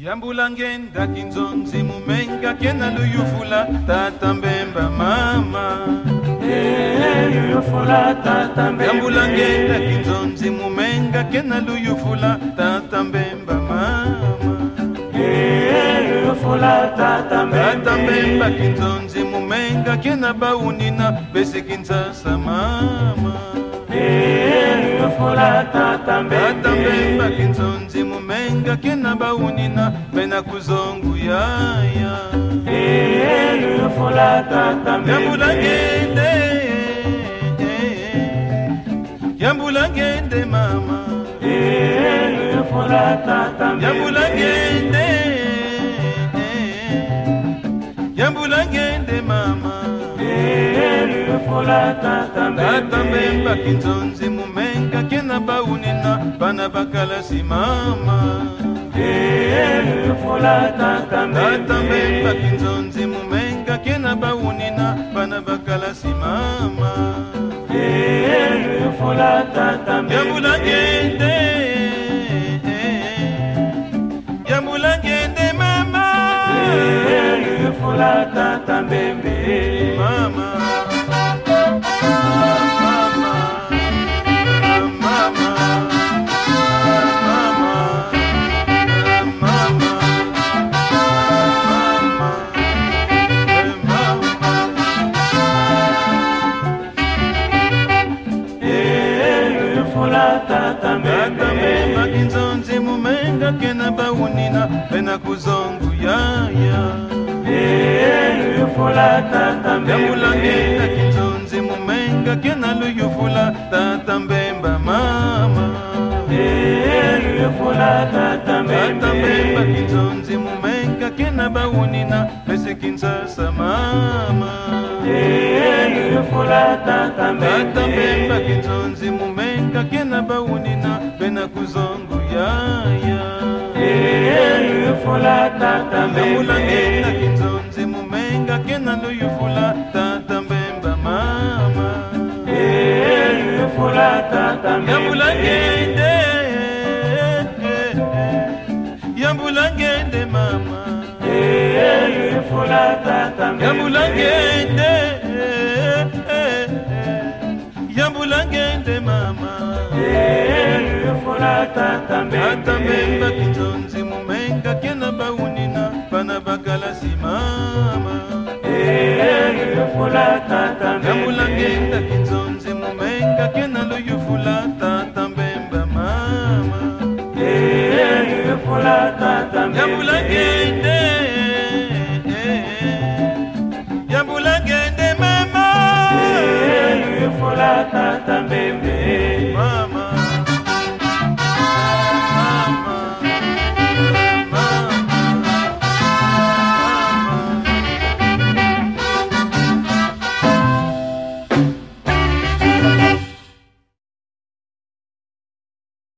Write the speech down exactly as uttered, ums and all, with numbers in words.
Yambulangenda kinzonzi mumenga kena luyufula tata mbemba mama. Eh, luyufula tata mbemba. Yambulangenda kinzonzi mumenga kena luyufula tata mbemba mama. Eh, luyufula tata mbemba. Tata mbemba kinzonzi mumenga kena baunina bese kinsasa mama. Eh, luyufula tata mbemba. Tata mbemba kinzonzi mumenga kena baunina bena kuzongu yaya. Eh, luyufula tata mbemba. Yambulangende, Yambulangende mama. Eh, luyufula tata mbemba. Yambulangende, Yambulangende mama. Eh, luyufula tata mbemba. Tata mbemba kinzonzi mumenga kena baunina bana bakala si mama. Eh, luyufula tata mbemba. Tata mbemba kinzonzi mumenga kena baunina bana bakala si mama. Eh, luyufula tata mbemba. Yambulangende, Yambulangende mama. Eh, luyufula tata mbemba. Mama, mama, mama, Tata mbemba kinzonzi mumenga kena baunina bena kuzongu yaya. Eh, luyufula tata mbemba. Yambulangenda kinzonzi mumenga kena luyufula tata mbemba mama. Eh, luyufula tata mbemba. Tata mbemba kinzonzi mumenga kena baunina bese kinsasa mama. Eh, luyufula tata mbemba. Tata mbemba kinzonzi mumenga kena baunina bena kuzongu yaya. Eh, luyufula tata mbemba. Yambulangenda kinzonzi mumenga kena luyufula tata mbemba mama. Eh, luyufula tata mbemba. Yambulangende, Yambulangende mama. Eh, luyufula tata mbemba. Yambulangende, Yambulangende mama. Eh, luyufula tata mbemba. Tata mbemba kinzonzi mumenga kena baunina bana bakala si mama. Eh, luyufula tata mbemba. Yambulangenda kinzonzi mumenga kena luyufula tata mbemba mama. Eh, luyufula tata mbemba. Yambulangende, Yambulangende mama. Eh, luyufula tata